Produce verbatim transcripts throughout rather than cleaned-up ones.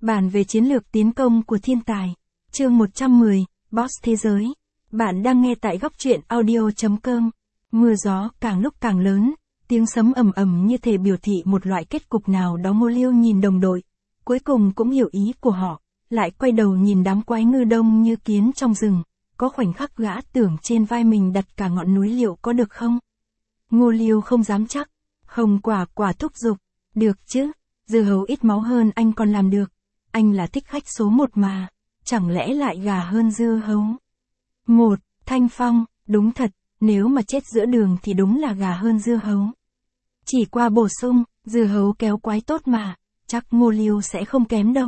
Bản về chiến lược tiến công của thiên tài. Chương một trăm mười, Boss Thế Giới. Bạn đang nghe tại góc truyện audio chấm com. Mưa gió càng lúc càng lớn, tiếng sấm ầm ầm như thể biểu thị một loại kết cục nào đó. Ngô Liêu nhìn đồng đội, cuối cùng cũng hiểu ý của họ, lại quay đầu nhìn đám quái ngư đông như kiến trong rừng. Có khoảnh khắc gã tưởng trên vai mình đặt cả ngọn núi, liệu có được không? Ngô Liêu không dám chắc. Hồng Quả Quả thúc giục, được chứ, dưa hấu ít máu hơn anh còn làm được. Anh là thích khách số một mà, chẳng lẽ lại gà hơn dưa hấu? Một, Thanh Phong, đúng thật, nếu mà chết giữa đường thì đúng là gà hơn dưa hấu. Chỉ qua bổ sung, dưa hấu kéo quái tốt mà, chắc Ngô Liêu sẽ không kém đâu.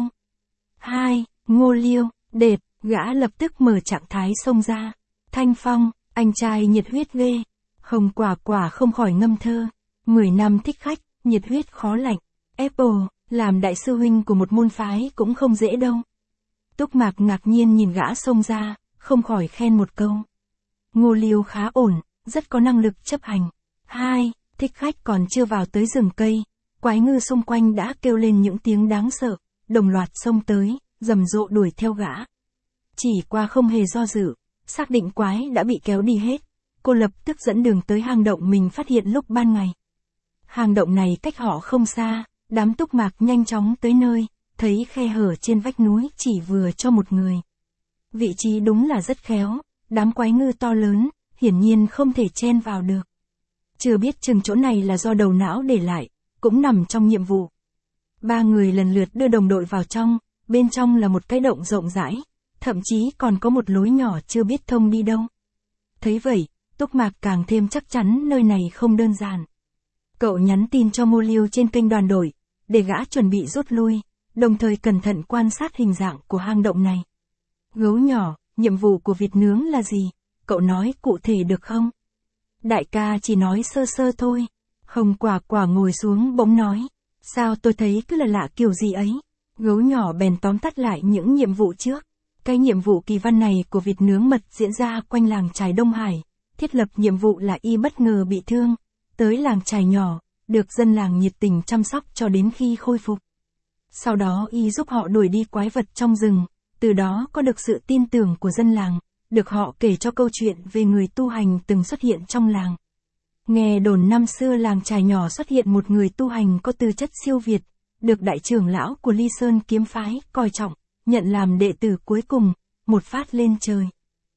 Hai, Ngô Liêu, đệt, gã lập tức mở trạng thái xông ra. Thanh Phong, anh trai nhiệt huyết ghê. Hồng Quả Quả không khỏi ngâm thơ. Mười năm thích khách, nhiệt huyết khó lạnh. Apple, làm đại sư huynh của một môn phái cũng không dễ đâu. Túc Mạc ngạc nhiên nhìn gã xông ra, không khỏi khen một câu. Ngô Liêu khá ổn, rất có năng lực chấp hành. Hai, thích khách còn chưa vào tới rừng cây, quái ngư xung quanh đã kêu lên những tiếng đáng sợ, đồng loạt xông tới, rầm rộ đuổi theo gã. Chỉ qua không hề do dự, xác định quái đã bị kéo đi hết, cô lập tức dẫn đường tới hang động mình phát hiện lúc ban ngày. Hang động này cách họ không xa, đám Túc Mạc nhanh chóng tới nơi, thấy khe hở trên vách núi chỉ vừa cho một người. Vị trí đúng là rất khéo, đám quái ngư to lớn, hiển nhiên không thể chen vào được. Chưa biết chừng chỗ này là do đầu não để lại, cũng nằm trong nhiệm vụ. Ba người lần lượt đưa đồng đội vào trong, bên trong là một cái động rộng rãi, thậm chí còn có một lối nhỏ chưa biết thông đi đâu. Thấy vậy, Túc Mạc càng thêm chắc chắn nơi này không đơn giản. Cậu nhắn tin cho Ngô Liêu trên kênh đoàn đội, để gã chuẩn bị rút lui, đồng thời cẩn thận quan sát hình dạng của hang động này. Gấu nhỏ, nhiệm vụ của vịt nướng là gì? Cậu nói cụ thể được không? Đại ca chỉ nói sơ sơ thôi. Hồng Quả Quả ngồi xuống bỗng nói. Sao tôi thấy cứ là lạ kiểu gì ấy? Gấu nhỏ bèn tóm tắt lại những nhiệm vụ trước. Cái nhiệm vụ kỳ văn này của vịt nướng mật diễn ra quanh làng chài Đông Hải. Thiết lập nhiệm vụ là y bất ngờ bị thương, tới làng chài nhỏ, được dân làng nhiệt tình chăm sóc cho đến khi khôi phục. Sau đó y giúp họ đuổi đi quái vật trong rừng, từ đó có được sự tin tưởng của dân làng, được họ kể cho câu chuyện về người tu hành từng xuất hiện trong làng. Nghe đồn năm xưa làng chài nhỏ xuất hiện một người tu hành có tư chất siêu việt, được đại trưởng lão của Ly Sơn kiếm phái coi trọng, nhận làm đệ tử cuối cùng, một phát lên trời.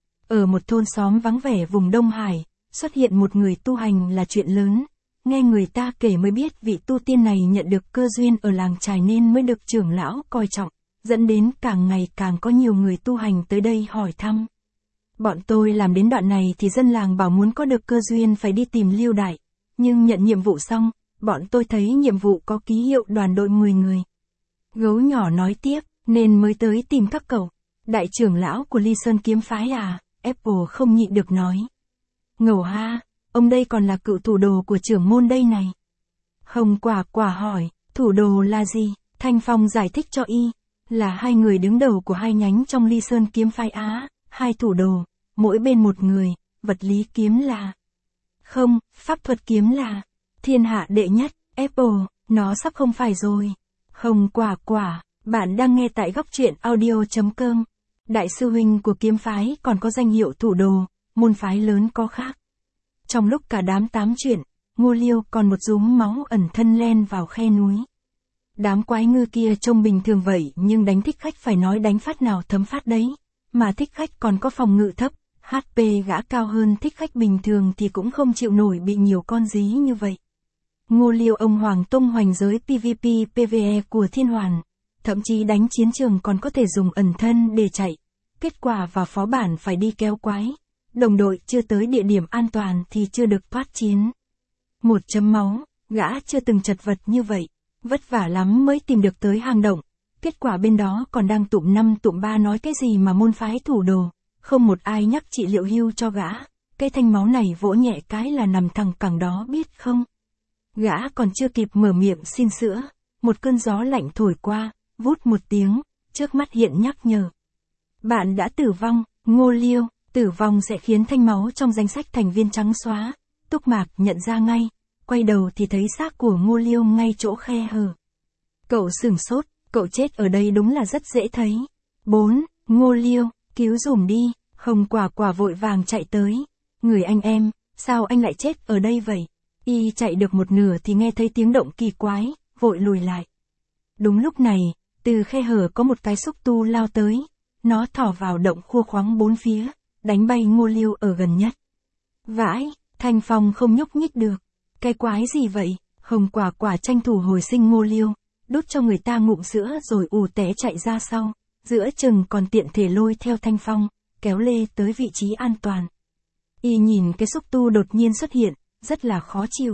Ở một thôn xóm vắng vẻ vùng Đông Hải, xuất hiện một người tu hành là chuyện lớn. Nghe người ta kể mới biết vị tu tiên này nhận được cơ duyên ở làng chài nên mới được trưởng lão coi trọng, dẫn đến càng ngày càng có nhiều người tu hành tới đây hỏi thăm. Bọn tôi làm đến đoạn này thì dân làng bảo muốn có được cơ duyên phải đi tìm Liêu Đại, nhưng nhận nhiệm vụ xong, bọn tôi thấy nhiệm vụ có ký hiệu đoàn đội mười người. Gấu nhỏ nói tiếp, nên mới tới tìm các cậu. Đại trưởng lão của Ly Sơn kiếm phái à? Apple không nhịn được nói. Ngầu ha, ông đây còn là cựu thủ đồ của trưởng môn đây này. Hồng Quả Quả hỏi, thủ đồ là gì? Thanh Phong giải thích cho y, là hai người đứng đầu của hai nhánh trong Ly Sơn kiếm phái Á, hai thủ đồ, mỗi bên một người, vật lý kiếm là... Không, pháp thuật kiếm là... Thiên hạ đệ nhất, Apple, nó sắp không phải rồi. Hồng Quả Quả, bạn đang nghe tại góc truyện audio chấm com. Đại sư huynh của kiếm phái còn có danh hiệu thủ đồ, môn phái lớn có khác. Trong lúc cả đám tám chuyện, Ngô Liêu còn một rúm máu ẩn thân len vào khe núi. Đám quái ngư kia trông bình thường vậy nhưng đánh thích khách phải nói đánh phát nào thấm phát đấy. Mà thích khách còn có phòng ngự thấp, hát pê gã cao hơn thích khách bình thường thì cũng không chịu nổi bị nhiều con dí như vậy. Ngô Liêu ông Hoàng tung hoành giới pê vê pê pê vê e của Thiên Hoàn. Thậm chí đánh chiến trường còn có thể dùng ẩn thân để chạy. Kết quả vào phó bản phải đi kéo quái. Đồng đội chưa tới địa điểm an toàn thì chưa được thoát chiến. Một chấm máu, gã chưa từng chật vật như vậy. Vất vả lắm mới tìm được tới hang động. Kết quả bên đó còn đang tụm năm tụm ba nói cái gì mà môn phái thủ đồ. Không một ai nhắc trị liệu hưu cho gã. Cái thanh máu này vỗ nhẹ cái là nằm thẳng cẳng đó biết không. Gã còn chưa kịp mở miệng xin sữa. Một cơn gió lạnh thổi qua, vút một tiếng, trước mắt hiện nhắc nhở. Bạn đã tử vong, Ngô Liêu. Tử vong sẽ khiến thanh máu trong danh sách thành viên trắng xóa. Túc Mạc nhận ra ngay, quay đầu thì thấy xác của Ngô Liêu ngay chỗ khe hở. Cậu sửng sốt, Cậu chết ở đây đúng là rất dễ thấy. bốn. Ngô Liêu, cứu dùm đi. Hồng Quả Quả vội vàng chạy tới. Người anh em, sao anh lại chết ở đây vậy? Y chạy được một nửa thì nghe thấy tiếng động kỳ quái, vội lùi lại. Đúng lúc này, từ khe hở có một cái xúc tu lao tới. Nó thỏ vào động khua khoáng bốn phía, đánh bay Ngô Liêu ở gần nhất. Vãi, Thanh Phong không nhúc nhích được. Cái quái gì vậy? Hồng Quả Quả tranh thủ hồi sinh Ngô Liêu, đút cho người ta ngụm sữa rồi ù té chạy ra sau, giữa chừng còn tiện thể lôi theo Thanh Phong, kéo lê tới vị trí an toàn. Y nhìn cái xúc tu đột nhiên xuất hiện, rất là khó chịu.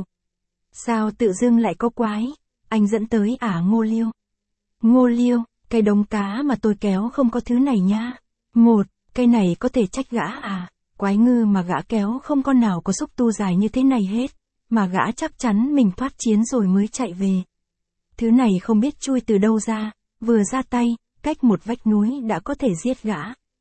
Sao tự dưng lại có quái? Anh dẫn tới ả Ngô Liêu. Ngô Liêu, cái đống cá mà tôi kéo không có thứ này nha. Một, cái này có thể trách gã à? Quái ngư mà gã kéo không con nào có xúc tu dài như thế này hết, mà gã chắc chắn mình thoát chiến rồi mới chạy về. Thứ này không biết chui từ đâu ra, vừa ra tay, cách một vách núi đã có thể giết gã.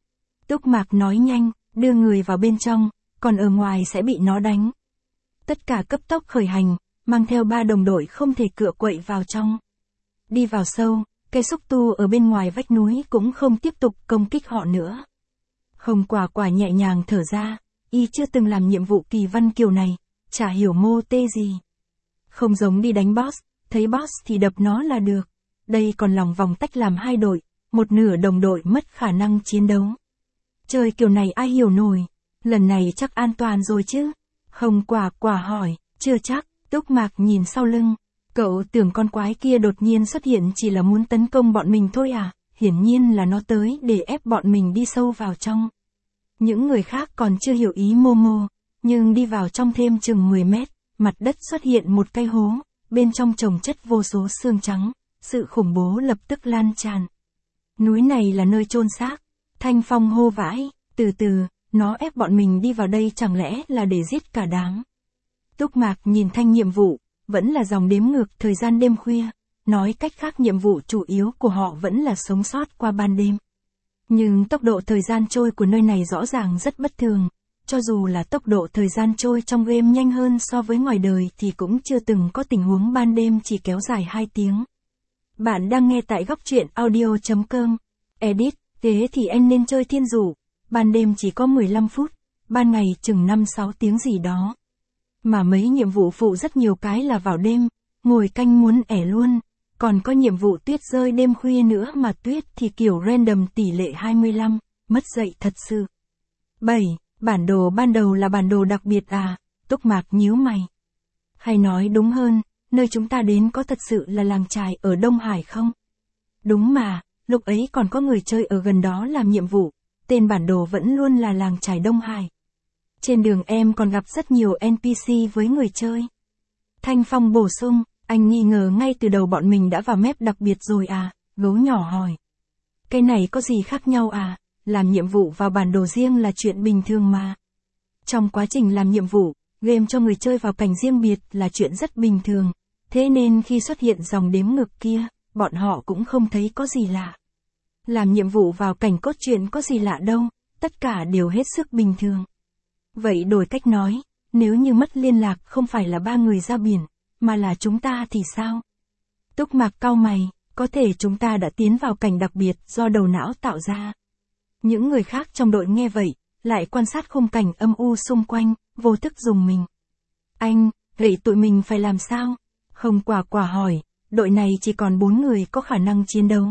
Túc Mạc nói nhanh, đưa người vào bên trong, còn ở ngoài sẽ bị nó đánh. Tất cả cấp tốc khởi hành, mang theo ba đồng đội không thể cựa quậy vào trong. Đi vào sâu, cây xúc tu ở bên ngoài vách núi cũng không tiếp tục công kích họ nữa. Hồng Quả Quả nhẹ nhàng thở ra, y chưa từng làm nhiệm vụ kỳ văn kiểu này, chả hiểu mô tê gì. Không giống đi đánh boss, thấy boss thì đập nó là được. Đây còn lòng vòng tách làm hai đội, một nửa đồng đội mất khả năng chiến đấu. Chơi kiểu này ai hiểu nổi, lần này chắc an toàn rồi chứ? Hồng Quả Quả hỏi, chưa chắc. Túc Mạc nhìn sau lưng, cậu tưởng con quái kia đột nhiên xuất hiện chỉ là muốn tấn công bọn mình thôi à? Hiển nhiên là nó tới để ép bọn mình đi sâu vào trong. Những người khác còn chưa hiểu ý Momo, nhưng đi vào trong thêm chừng mười mét, mặt đất xuất hiện một cái hố, bên trong chồng chất vô số xương trắng, sự khủng bố lập tức lan tràn. Núi này là nơi chôn xác. Thanh Phong hô vãi, từ từ, nó ép bọn mình đi vào đây chẳng lẽ là để giết cả đám. Túc Mạc nhìn thanh nhiệm vụ, vẫn là dòng đếm ngược thời gian đêm khuya, nói cách khác nhiệm vụ chủ yếu của họ vẫn là sống sót qua ban đêm. Nhưng tốc độ thời gian trôi của nơi này rõ ràng rất bất thường, cho dù là tốc độ thời gian trôi trong game nhanh hơn so với ngoài đời thì cũng chưa từng có tình huống ban đêm chỉ kéo dài hai tiếng. Bạn đang nghe tại góc truyện audio chấm com. Edit, thế thì anh nên chơi thiên dụ, ban đêm chỉ có mười lăm phút, ban ngày chừng năm sáu tiếng gì đó. Mà mấy nhiệm vụ phụ rất nhiều cái là vào đêm, ngồi canh muốn ẻ luôn, còn có nhiệm vụ tuyết rơi đêm khuya nữa mà tuyết thì kiểu random tỷ lệ hai mươi lăm, mất dậy thật sự. bảy. Bản đồ ban đầu là bản đồ đặc biệt à? Túc Mạc nhíu mày. Hay nói đúng hơn, nơi chúng ta đến có thật sự là làng chài ở Đông Hải không? Đúng mà, lúc ấy còn có người chơi ở gần đó làm nhiệm vụ, tên bản đồ vẫn luôn là làng chài Đông Hải. Trên đường em còn gặp rất nhiều en pê xê với người chơi. Thanh Phong bổ sung, anh nghi ngờ ngay từ đầu bọn mình đã vào map đặc biệt rồi à? Gấu nhỏ hỏi. Cái này có gì khác nhau à? Làm nhiệm vụ vào bản đồ riêng là chuyện bình thường mà. Trong quá trình làm nhiệm vụ, game cho người chơi vào cảnh riêng biệt là chuyện rất bình thường. Thế nên khi xuất hiện dòng đếm ngược kia, bọn họ cũng không thấy có gì lạ. Làm nhiệm vụ vào cảnh cốt truyện có gì lạ đâu, tất cả đều hết sức bình thường. Vậy đổi cách nói, nếu như mất liên lạc không phải là ba người ra biển, mà là chúng ta thì sao? Túc Mạc cau mày, có thể chúng ta đã tiến vào cảnh đặc biệt do đầu não tạo ra. Những người khác trong đội nghe vậy, lại quan sát khung cảnh âm u xung quanh, vô thức dùng mình. Anh, vậy tụi mình phải làm sao? Hồng Quả Quả hỏi, đội này chỉ còn bốn người có khả năng chiến đấu.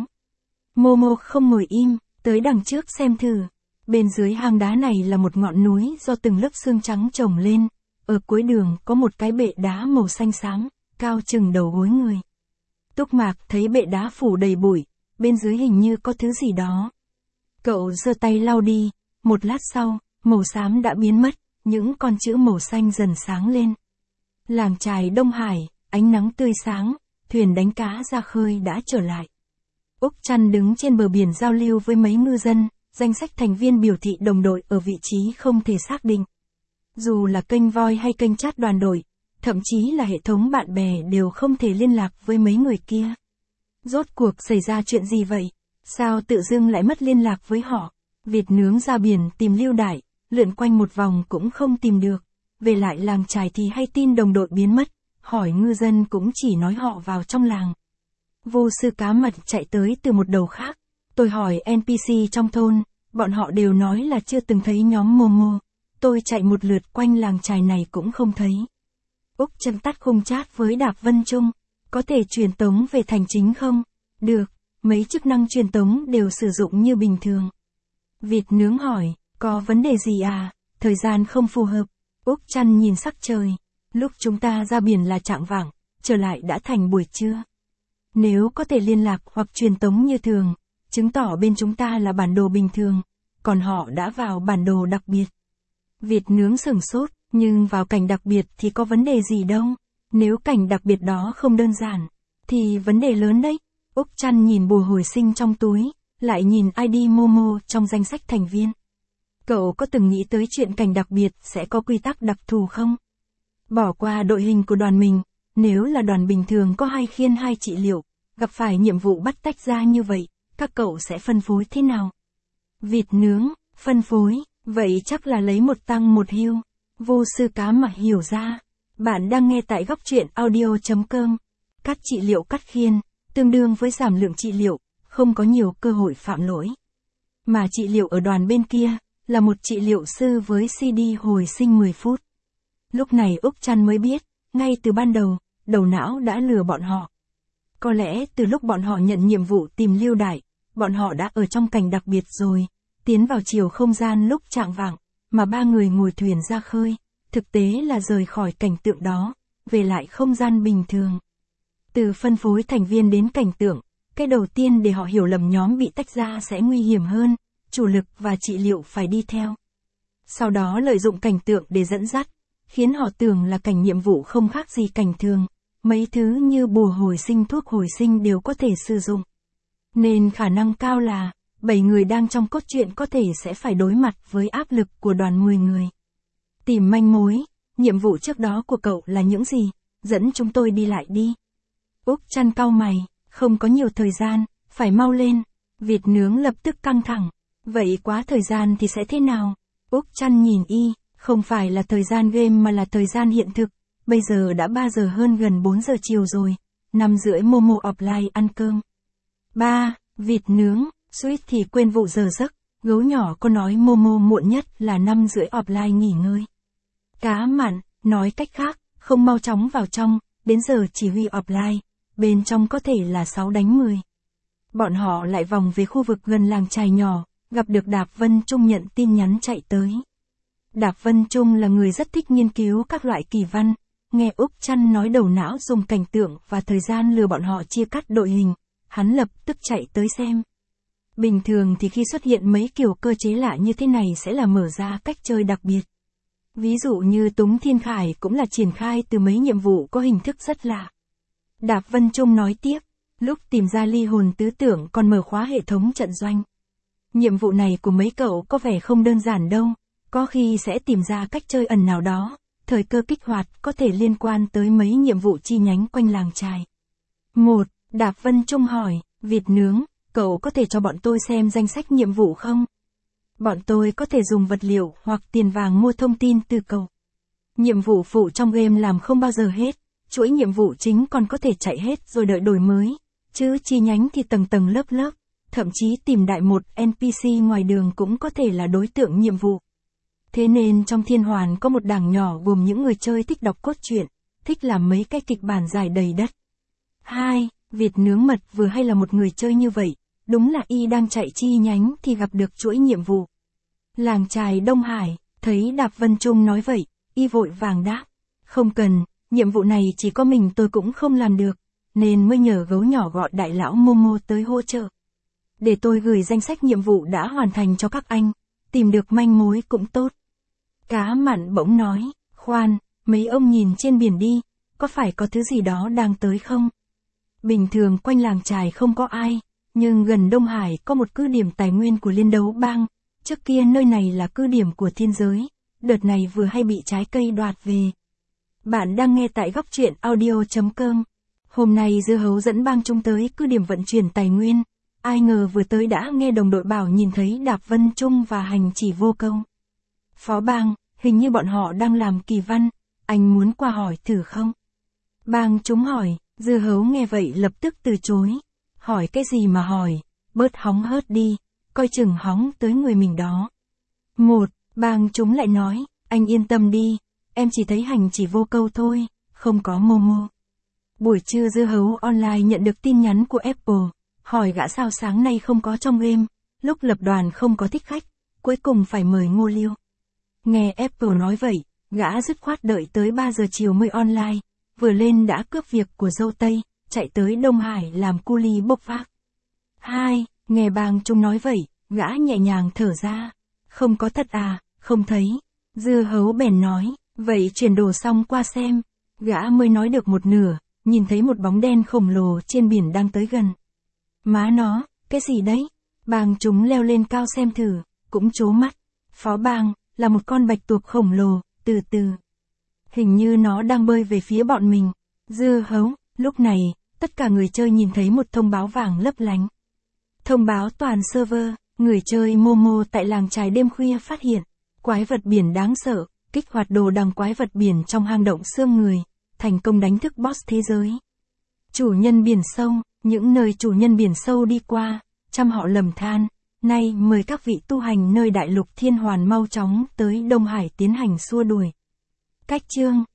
Momo không ngồi im, tới đằng trước xem thử. Bên dưới hang đá này là một ngọn núi do từng lớp xương trắng chồng lên. Ở cuối đường có một cái bệ đá màu xanh xám, cao chừng đầu gối người. Túc Mạc thấy bệ đá phủ đầy bụi, bên dưới hình như có thứ gì đó. Cậu giơ tay lau đi, một lát sau, màu xám đã biến mất, những con chữ màu xanh dần sáng lên. Làng chài Đông Hải, ánh nắng tươi sáng, thuyền đánh cá ra khơi đã trở lại. Úc Trăn đứng trên bờ biển giao lưu với mấy ngư dân, danh sách thành viên biểu thị đồng đội ở vị trí không thể xác định. Dù là kênh voi hay kênh chat đoàn đội, thậm chí là hệ thống bạn bè đều không thể liên lạc với mấy người kia. Rốt cuộc xảy ra chuyện gì vậy? Sao tự dưng lại mất liên lạc với họ? Việt nướng ra biển tìm Lưu Đại, lượn quanh một vòng cũng không tìm được. Về lại làng chài thì hay tin đồng đội biến mất, hỏi ngư dân cũng chỉ nói họ vào trong làng. Vô sư cá mập chạy tới từ một đầu khác. Tôi hỏi en pê xê trong thôn, bọn họ đều nói là chưa từng thấy nhóm Momo. Tôi chạy một lượt quanh làng chài này cũng không thấy. Úc chân tắt khung chat với Đạp Vân Trung. Có thể truyền tống về thành chính không? Được, mấy chức năng truyền tống đều sử dụng như bình thường. Vịt nướng hỏi, có vấn đề gì à? Thời gian không phù hợp. Úc chăn nhìn sắc trời. Lúc chúng ta ra biển là chạng vạng, trở lại đã thành buổi trưa. Nếu có thể liên lạc hoặc truyền tống như thường, chứng tỏ bên chúng ta là bản đồ bình thường, còn họ đã vào bản đồ đặc biệt. Vịt nướng sửng sốt, nhưng vào cảnh đặc biệt thì có vấn đề gì đâu. Nếu cảnh đặc biệt đó không đơn giản, thì vấn đề lớn đấy. Úc chăn nhìn bùa hồi sinh trong túi, lại nhìn i đê Momo trong danh sách thành viên. Cậu có từng nghĩ tới chuyện cảnh đặc biệt sẽ có quy tắc đặc thù không? Bỏ qua đội hình của đoàn mình, nếu là đoàn bình thường có hai khiên hai trị liệu, gặp phải nhiệm vụ bắt tách ra như vậy, các cậu sẽ phân phối thế nào? Vịt nướng, phân phối, vậy chắc là lấy một tăng một hưu. Vô sư cá mà hiểu ra. Bạn đang nghe tại góc truyện audio chấm com. Cắt trị liệu cắt khiên, tương đương với giảm lượng trị liệu, không có nhiều cơ hội phạm lỗi. Mà trị liệu ở đoàn bên kia, là một trị liệu sư với xê đê hồi sinh mười phút. Lúc này Úc chăn mới biết, ngay từ ban đầu, đầu não đã lừa bọn họ. Có lẽ từ lúc bọn họ nhận nhiệm vụ tìm Lưu Đại, bọn họ đã ở trong cảnh đặc biệt rồi, tiến vào chiều không gian lúc chạng vạng, mà ba người ngồi thuyền ra khơi, thực tế là rời khỏi cảnh tượng đó, về lại không gian bình thường. Từ phân phối thành viên đến cảnh tượng, cái đầu tiên để họ hiểu lầm nhóm bị tách ra sẽ nguy hiểm hơn, chủ lực và trị liệu phải đi theo. Sau đó lợi dụng cảnh tượng để dẫn dắt, khiến họ tưởng là cảnh nhiệm vụ không khác gì cảnh thường, mấy thứ như bùa hồi sinh thuốc hồi sinh đều có thể sử dụng. Nên khả năng cao là, bảy người đang trong cốt truyện có thể sẽ phải đối mặt với áp lực của đoàn mười người. Tìm manh mối, nhiệm vụ trước đó của cậu là những gì? Dẫn chúng tôi đi lại đi. Úc chăn cau mày, không có nhiều thời gian, phải mau lên. Vịt nướng lập tức căng thẳng. Vậy quá thời gian thì sẽ thế nào? Úc chăn nhìn y, không phải là thời gian game mà là thời gian hiện thực. Bây giờ đã ba giờ hơn gần bốn giờ chiều rồi. năm rưỡi Momo offline ăn cơm. ba. Vịt nướng, suýt thì quên vụ giờ giấc. Gấu nhỏ có nói Momo muộn nhất là năm rưỡi offline nghỉ ngơi. Cá mặn, nói cách khác, không mau chóng vào trong, đến giờ chỉ huy offline, bên trong có thể là sáu đánh mười. Bọn họ lại vòng về khu vực gần làng chài nhỏ, gặp được Đạp Vân Trung nhận tin nhắn chạy tới. Đạp Vân Trung là người rất thích nghiên cứu các loại kỳ văn, nghe Úc chăn nói đầu não dùng cảnh tượng và thời gian lừa bọn họ chia cắt đội hình, hắn lập tức chạy tới xem. Bình thường thì khi xuất hiện mấy kiểu cơ chế lạ như thế này sẽ là mở ra cách chơi đặc biệt. Ví dụ như Túng Thiên Khải cũng là triển khai từ mấy nhiệm vụ có hình thức rất lạ. Đạp Vân Trung nói tiếp, lúc tìm ra ly hồn tứ tưởng còn mở khóa hệ thống trận doanh. Nhiệm vụ này của mấy cậu có vẻ không đơn giản đâu, có khi sẽ tìm ra cách chơi ẩn nào đó, thời cơ kích hoạt có thể liên quan tới mấy nhiệm vụ chi nhánh quanh làng chài. một. Đạp Vân Trung hỏi, vịt nướng, cậu có thể cho bọn tôi xem danh sách nhiệm vụ không? Bọn tôi có thể dùng vật liệu hoặc tiền vàng mua thông tin từ cậu. Nhiệm vụ phụ trong game làm không bao giờ hết, chuỗi nhiệm vụ chính còn có thể chạy hết rồi đợi đổi mới, chứ chi nhánh thì tầng tầng lớp lớp, thậm chí tìm đại một en pê xê ngoài đường cũng có thể là đối tượng nhiệm vụ. Thế nên trong Thiên Hoàn có một đảng nhỏ gồm những người chơi thích đọc cốt truyện, thích làm mấy cái kịch bản dài đầy đất. hai. Vịt nướng mật vừa hay là một người chơi như vậy, đúng là y đang chạy chi nhánh thì gặp được chuỗi nhiệm vụ. Làng chài Đông Hải, thấy Đạp Vân Trung nói vậy, y vội vàng đáp. Không cần, nhiệm vụ này chỉ có mình tôi cũng không làm được, nên mới nhờ gấu nhỏ gọi đại lão Momo tới hỗ trợ. Để tôi gửi danh sách nhiệm vụ đã hoàn thành cho các anh, tìm được manh mối cũng tốt. Cá mặn bỗng nói, khoan, mấy ông nhìn trên biển đi, có phải có thứ gì đó đang tới không? Bình thường quanh làng chài không có ai, nhưng gần Đông Hải có một cứ điểm tài nguyên của Liên Đấu Bang, trước kia nơi này là cứ điểm của thiên giới, đợt này vừa hay bị trái cây đoạt về. Bạn đang nghe tại góc truyện audio chấm com. Hôm nay Dưa Hấu dẫn bang chúng tới cứ điểm vận chuyển tài nguyên, ai ngờ vừa tới đã nghe đồng đội bảo nhìn thấy Đạp Vân Trung và hành chỉ vô công. Phó bang, hình như bọn họ đang làm kỳ văn, anh muốn qua hỏi thử không? Bang chúng hỏi, Dưa hấu nghe vậy lập tức từ chối. Hỏi cái gì mà hỏi, bớt hóng hớt đi, coi chừng hóng tới người mình đó. Một, bang chúng lại nói, anh yên tâm đi, em chỉ thấy hành chỉ vô câu thôi, không có Momo. Buổi trưa dưa hấu online nhận được tin nhắn của Apple, hỏi gã sao sáng nay không có trong game, lúc lập đoàn không có thích khách, cuối cùng phải mời Ngô Liêu. Nghe Apple nói vậy, gã dứt khoát đợi tới ba giờ chiều mới online, vừa lên đã cướp việc của dâu Tây, chạy tới Đông Hải làm cu li bốc vác. Hai, nghe bang chúng nói vậy, gã nhẹ nhàng thở ra. Không có thật à, không thấy. Dưa hấu bèn nói, vậy chuyển đồ xong qua xem. Gã mới nói được một nửa, nhìn thấy một bóng đen khổng lồ trên biển đang tới gần. Má nó, cái gì đấy? Bang chúng leo lên cao xem thử, cũng trố mắt. Phó bang, là một con bạch tuộc khổng lồ, từ từ. Hình như nó đang bơi về phía bọn mình. Dưa hấu, lúc này, tất cả người chơi nhìn thấy một thông báo vàng lấp lánh. Thông báo toàn server, người chơi Momo tại làng chài đêm khuya phát hiện, quái vật biển đáng sợ, kích hoạt đồ đằng quái vật biển trong hang động xương người, thành công đánh thức boss thế giới. Chủ nhân biển sâu, những nơi chủ nhân biển sâu đi qua, trăm họ lầm than, nay mời các vị tu hành nơi đại lục thiên hoàn mau chóng tới Đông Hải tiến hành xua đuổi. Cách chương